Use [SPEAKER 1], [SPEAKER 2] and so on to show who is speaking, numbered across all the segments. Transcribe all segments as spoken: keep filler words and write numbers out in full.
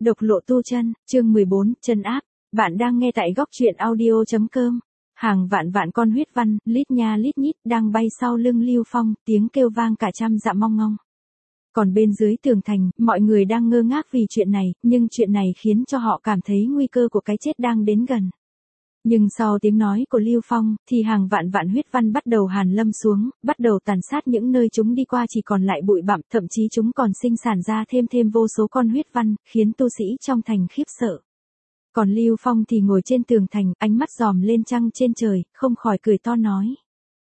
[SPEAKER 1] Độc lộ tu chân, chương mười bốn, chân áp. Bạn đang nghe tại góc truyện audio.com. Hàng vạn vạn con huyết văn, lít nha lít nhít, đang bay sau lưng Lưu Phong, tiếng kêu vang cả trăm dặm mong ngong. Còn bên dưới tường thành, mọi người đang ngơ ngác vì chuyện này, nhưng chuyện này khiến cho họ cảm thấy nguy cơ của cái chết đang đến gần. Nhưng sau tiếng nói của Lưu Phong, thì hàng vạn vạn huyết văn bắt đầu hàn lâm xuống, bắt đầu tàn sát những nơi chúng đi qua chỉ còn lại bụi bặm, thậm chí chúng còn sinh sản ra thêm thêm vô số con huyết văn, khiến tu sĩ trong thành khiếp sợ. Còn Lưu Phong thì ngồi trên tường thành, ánh mắt dòm lên trăng trên trời, không khỏi cười to nói.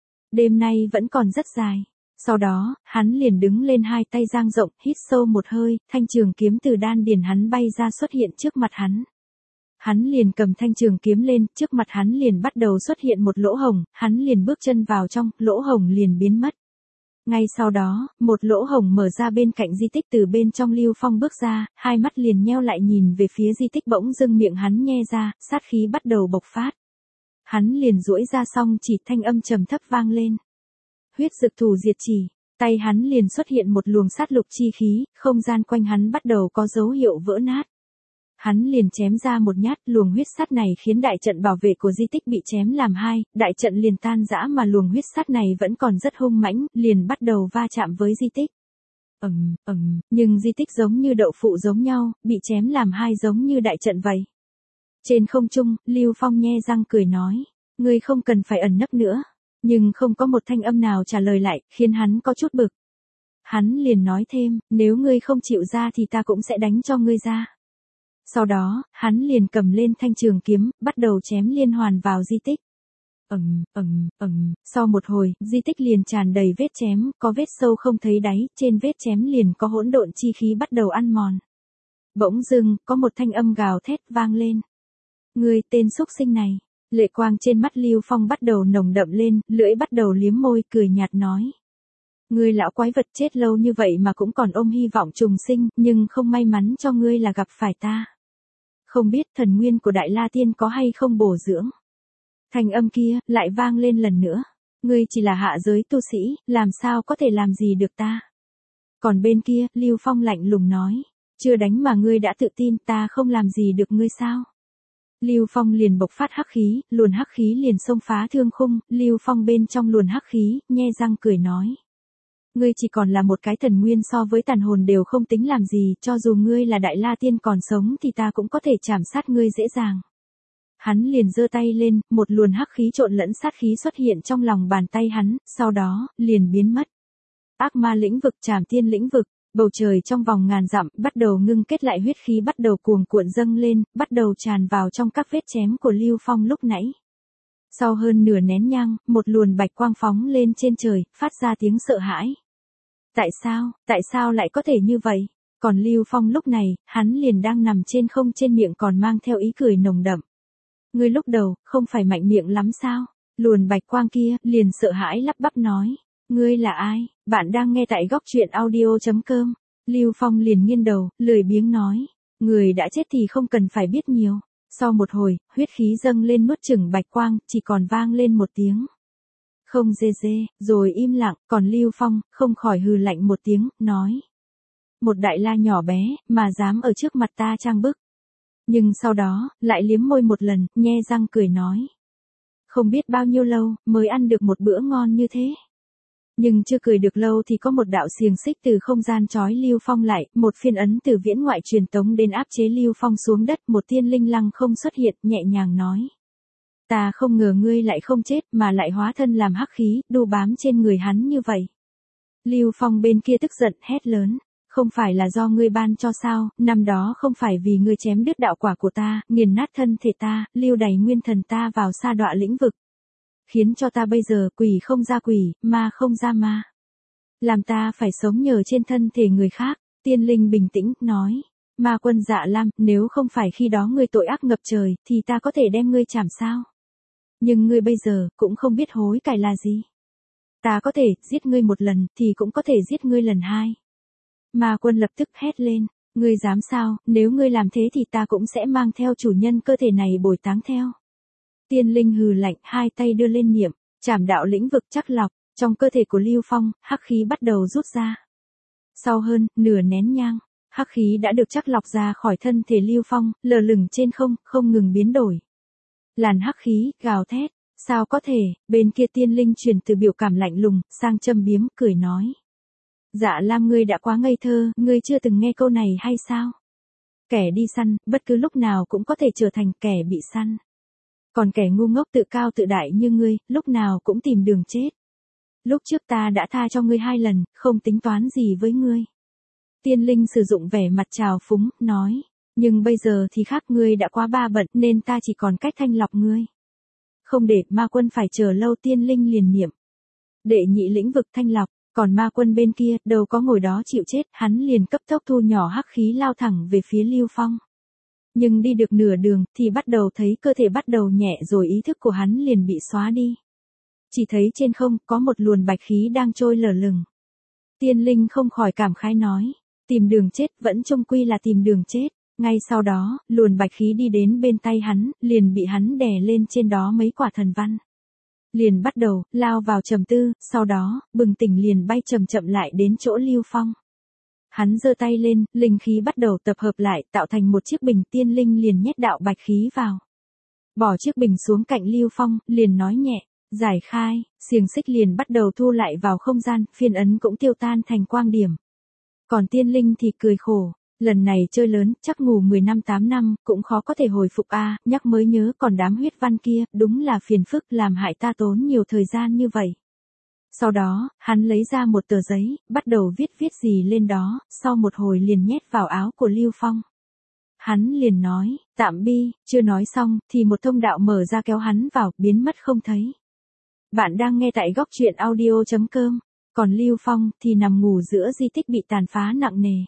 [SPEAKER 1] Đêm nay vẫn còn rất dài. Sau đó, hắn liền đứng lên hai tay dang rộng, hít sâu một hơi, thanh trường kiếm từ đan điền hắn bay ra xuất hiện trước mặt hắn. Hắn liền cầm thanh trường kiếm lên, trước mặt hắn liền bắt đầu xuất hiện một lỗ hổng, hắn liền bước chân vào trong, lỗ hổng liền biến mất. Ngay sau đó, một lỗ hổng mở ra bên cạnh di tích, từ bên trong Lưu Phong bước ra, hai mắt liền nheo lại nhìn về phía di tích, bỗng dưng miệng hắn nhe ra, sát khí bắt đầu bộc phát. Hắn liền duỗi ra song chỉ, thanh âm trầm thấp vang lên. Huyết dực thủ diệt chỉ, tay hắn liền xuất hiện một luồng sát lục chi khí, không gian quanh hắn bắt đầu có dấu hiệu vỡ nát. Hắn liền chém ra một nhát, luồng huyết sắt này khiến đại trận bảo vệ của di tích bị chém làm hai, đại trận liền tan rã mà luồng huyết sắt này vẫn còn rất hung mãnh, liền bắt đầu va chạm với di tích. Ầm, ầm, nhưng di tích giống như đậu phụ giống nhau, bị chém làm hai giống như đại trận vậy. Trên không trung, Lưu Phong nhe răng cười nói, ngươi không cần phải ẩn nấp nữa, nhưng không có một thanh âm nào trả lời lại, khiến hắn có chút bực. Hắn liền nói thêm, nếu ngươi không chịu ra thì ta cũng sẽ đánh cho ngươi ra. Sau đó, hắn liền cầm lên thanh trường kiếm, bắt đầu chém liên hoàn vào di tích. Ầm, ầm, ầm, sau một hồi, di tích liền tràn đầy vết chém, có vết sâu không thấy đáy, trên vết chém liền có hỗn độn chi khí bắt đầu ăn mòn. Bỗng dưng, có một thanh âm gào thét vang lên. Ngươi tên xúc sinh này. Lệ quang trên mắt Lưu Phong bắt đầu nồng đậm lên, lưỡi bắt đầu liếm môi, cười nhạt nói. Ngươi lão quái vật chết lâu như vậy mà cũng còn ôm hy vọng trùng sinh, nhưng không may mắn cho ngươi là gặp phải ta. Không biết thần nguyên của Đại La Tiên có hay không bổ dưỡng. Thanh âm kia, lại vang lên lần nữa. Ngươi chỉ là hạ giới tu sĩ, làm sao có thể làm gì được ta. Còn bên kia, Lưu Phong lạnh lùng nói. Chưa đánh mà ngươi đã tự tin, ta không làm gì được ngươi sao. Lưu Phong liền bộc phát hắc khí, luồn hắc khí liền xông phá thương khung, Lưu Phong bên trong luồn hắc khí, nhe răng cười nói. Ngươi chỉ còn là một cái thần nguyên, so với tàn hồn đều không tính làm gì, cho dù ngươi là Đại La Tiên còn sống thì ta cũng có thể chảm sát ngươi dễ dàng. Hắn liền giơ tay lên, một luồn hắc khí trộn lẫn sát khí xuất hiện trong lòng bàn tay hắn, sau đó, liền biến mất. Ác ma lĩnh vực, trảm tiên lĩnh vực, bầu trời trong vòng ngàn dặm, bắt đầu ngưng kết lại, huyết khí bắt đầu cuồn cuộn dâng lên, bắt đầu tràn vào trong các vết chém của Lưu Phong lúc nãy. Sau hơn nửa nén nhang, một luồn bạch quang phóng lên trên trời, phát ra tiếng sợ hãi. Tại sao, tại sao lại có thể như vậy? Còn Lưu Phong lúc này, hắn liền đang nằm trên không, trên miệng còn mang theo ý cười nồng đậm. Ngươi lúc đầu, không phải mạnh miệng lắm sao? Luồn bạch quang kia, liền sợ hãi lắp bắp nói. Ngươi là ai? Bạn đang nghe tại góc truyện audio.com. Lưu Phong liền nghiêng đầu, lười biếng nói. Người đã chết thì không cần phải biết nhiều. Sau một hồi, huyết khí dâng lên nuốt chửng bạch quang, chỉ còn vang lên một tiếng. Không dê dê, rồi im lặng, còn Lưu Phong, không khỏi hừ lạnh một tiếng, nói. Một đại la nhỏ bé, mà dám ở trước mặt ta trang bức. Nhưng sau đó, lại liếm môi một lần, nhe răng cười nói. Không biết bao nhiêu lâu, mới ăn được một bữa ngon như thế. Nhưng chưa cười được lâu thì có một đạo xiềng xích từ không gian trói Lưu Phong lại, một phiên ấn từ viễn ngoại truyền tống đến áp chế Lưu Phong xuống đất, một tiên linh lăng không xuất hiện, nhẹ nhàng nói. Ta không ngờ ngươi lại không chết mà lại hóa thân làm hắc khí, đu bám trên người hắn như vậy. Lưu Phong bên kia tức giận hét lớn. Không phải là do ngươi ban cho sao, năm đó không phải vì ngươi chém đứt đạo quả của ta, nghiền nát thân thể ta, lưu đày nguyên thần ta vào sa đọa lĩnh vực. Khiến cho ta bây giờ quỷ không ra quỷ, ma không ra ma. Làm ta phải sống nhờ trên thân thể người khác. Tiên linh bình tĩnh, nói. Ma quân Dạ Lam, nếu không phải khi đó ngươi tội ác ngập trời, thì ta có thể đem ngươi chảm sao. Nhưng ngươi bây giờ, cũng không biết hối cải là gì. Ta có thể, giết ngươi một lần, thì cũng có thể giết ngươi lần hai. Ma quân lập tức hét lên. Ngươi dám sao, nếu ngươi làm thế thì ta cũng sẽ mang theo chủ nhân cơ thể này bồi táng theo. Tiên linh hừ lạnh, hai tay đưa lên niệm, trảm đạo lĩnh vực chắc lọc, trong cơ thể của Lưu Phong, hắc khí bắt đầu rút ra. Sau hơn nửa nén nhang, Hắc khí đã được chắc lọc ra khỏi thân thể Lưu Phong, lờ lửng trên không, không ngừng biến đổi. Làn hắc khí, gào thét, sao có thể, bên kia tiên linh truyền từ biểu cảm lạnh lùng, sang châm biếm, cười nói. Dạ Lam ngươi đã quá ngây thơ, ngươi chưa từng nghe câu này hay sao? Kẻ đi săn, bất cứ lúc nào cũng có thể trở thành kẻ bị săn. Còn kẻ ngu ngốc tự cao tự đại như ngươi, lúc nào cũng tìm đường chết. Lúc trước ta đã tha cho ngươi hai lần, không tính toán gì với ngươi. Tiên linh sử dụng vẻ mặt trào phúng, nói. Nhưng bây giờ thì khác, ngươi đã quá ba bận nên ta chỉ còn cách thanh lọc ngươi. Không để ma quân phải chờ lâu, tiên linh liền niệm. Đệ nhị lĩnh vực thanh lọc, còn ma quân bên kia đâu có ngồi đó chịu chết, hắn liền cấp tốc thu nhỏ hắc khí lao thẳng về phía Lưu Phong. Nhưng đi được nửa đường thì bắt đầu thấy cơ thể bắt đầu nhẹ rồi ý thức của hắn liền bị xóa đi. Chỉ thấy trên không có một luồn bạch khí đang trôi lờ lửng. Tiên linh không khỏi cảm khái nói, tìm đường chết vẫn chung quy là tìm đường chết. Ngay sau đó, luồn bạch khí đi đến bên tay hắn, liền bị hắn đè lên trên đó mấy quả thần văn. Liền bắt đầu, lao vào trầm tư, sau đó, bừng tỉnh liền bay chậm chậm lại đến chỗ Lưu Phong. Hắn giơ tay lên, linh khí bắt đầu tập hợp lại, tạo thành một chiếc bình, tiên linh liền nhét đạo bạch khí vào. Bỏ chiếc bình xuống cạnh Lưu Phong, liền nói nhẹ, giải khai, xiềng xích liền bắt đầu thu lại vào không gian, phiên ấn cũng tiêu tan thành quang điểm. Còn tiên linh thì cười khổ. Lần này chơi lớn, chắc ngủ mười năm tám năm, cũng khó có thể hồi phục a, à, nhắc mới nhớ còn đám huyết văn kia, đúng là phiền phức làm hại ta tốn nhiều thời gian như vậy. Sau đó, hắn lấy ra một tờ giấy, bắt đầu viết viết gì lên đó, sau một hồi liền nhét vào áo của Lưu Phong. Hắn liền nói, tạm bi, chưa nói xong, thì một thông đạo mở ra kéo hắn vào, biến mất không thấy. Bạn đang nghe tại góc truyện audio chấm com, còn Lưu Phong thì nằm ngủ giữa di tích bị tàn phá nặng nề.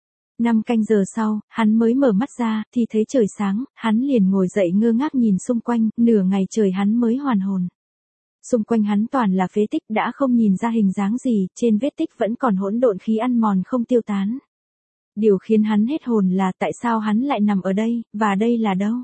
[SPEAKER 1] Năm canh giờ sau, hắn mới mở mắt ra, thì thấy trời sáng, hắn liền ngồi dậy ngơ ngác nhìn xung quanh, nửa ngày trời hắn mới hoàn hồn. Xung quanh hắn toàn là phế tích, đã không nhìn ra hình dáng gì, trên vết tích vẫn còn hỗn độn khí ăn mòn không tiêu tán. Điều khiến hắn hết hồn là tại sao hắn lại nằm ở đây, và đây là đâu?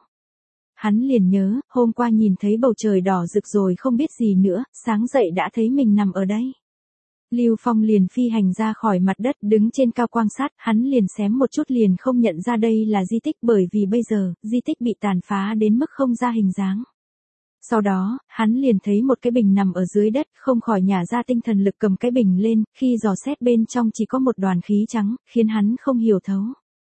[SPEAKER 1] Hắn liền nhớ, hôm qua nhìn thấy bầu trời đỏ rực rồi không biết gì nữa, sáng dậy đã thấy mình nằm ở đây. Lưu Phong liền phi hành ra khỏi mặt đất, đứng trên cao quan sát, hắn liền xém một chút liền không nhận ra đây là di tích, bởi vì bây giờ, di tích bị tàn phá đến mức không ra hình dáng. Sau đó, hắn liền thấy một cái bình nằm ở dưới đất, không khỏi nhả ra tinh thần lực cầm cái bình lên, khi dò xét bên trong chỉ có một đoàn khí trắng, khiến hắn không hiểu thấu.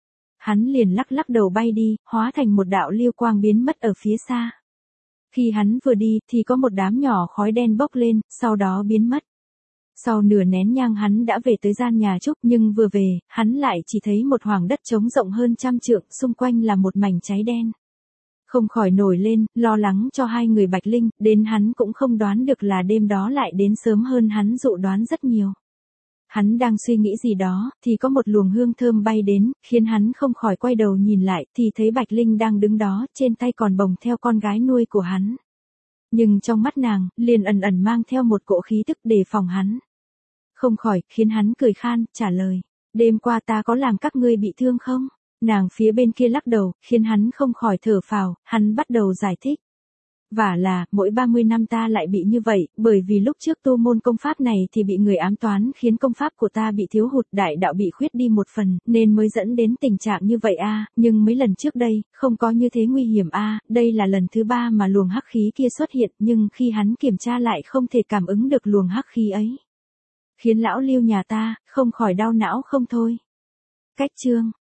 [SPEAKER 1] Hắn liền lắc lắc đầu bay đi, hóa thành một đạo lưu quang biến mất ở phía xa. Khi hắn vừa đi, thì có một đám nhỏ khói đen bốc lên, sau đó biến mất. Sau nửa nén nhang hắn đã về tới gian nhà trúc, nhưng vừa về, hắn lại chỉ thấy một khoảng đất trống rộng hơn trăm trượng, xung quanh là một mảnh cháy đen. Không khỏi nổi lên, lo lắng cho hai người Bạch Linh, đến hắn cũng không đoán được là đêm đó lại đến sớm hơn hắn dự đoán rất nhiều. Hắn đang suy nghĩ gì đó, thì có một luồng hương thơm bay đến, khiến hắn không khỏi quay đầu nhìn lại, thì thấy Bạch Linh đang đứng đó, trên tay còn bồng theo con gái nuôi của hắn. Nhưng trong mắt nàng, liền ẩn ẩn mang theo một cỗ khí tức đề phòng hắn. Không khỏi, khiến hắn cười khan, trả lời, đêm qua ta có làm các ngươi bị thương không? Nàng phía bên kia lắc đầu, khiến hắn không khỏi thở phào, hắn bắt đầu giải thích. Vả là, mỗi ba mươi năm ta lại bị như vậy, bởi vì lúc trước tu môn công pháp này thì bị người ám toán, khiến công pháp của ta bị thiếu hụt, đại đạo bị khuyết đi một phần, nên mới dẫn đến tình trạng như vậy a. Nhưng mấy lần trước đây, không có như thế nguy hiểm a. Đây là lần thứ ba mà luồng hắc khí kia xuất hiện, nhưng khi hắn kiểm tra lại không thể cảm ứng được luồng hắc khí ấy. Khiến lão Lưu nhà ta, không khỏi đau não không thôi. Cách chương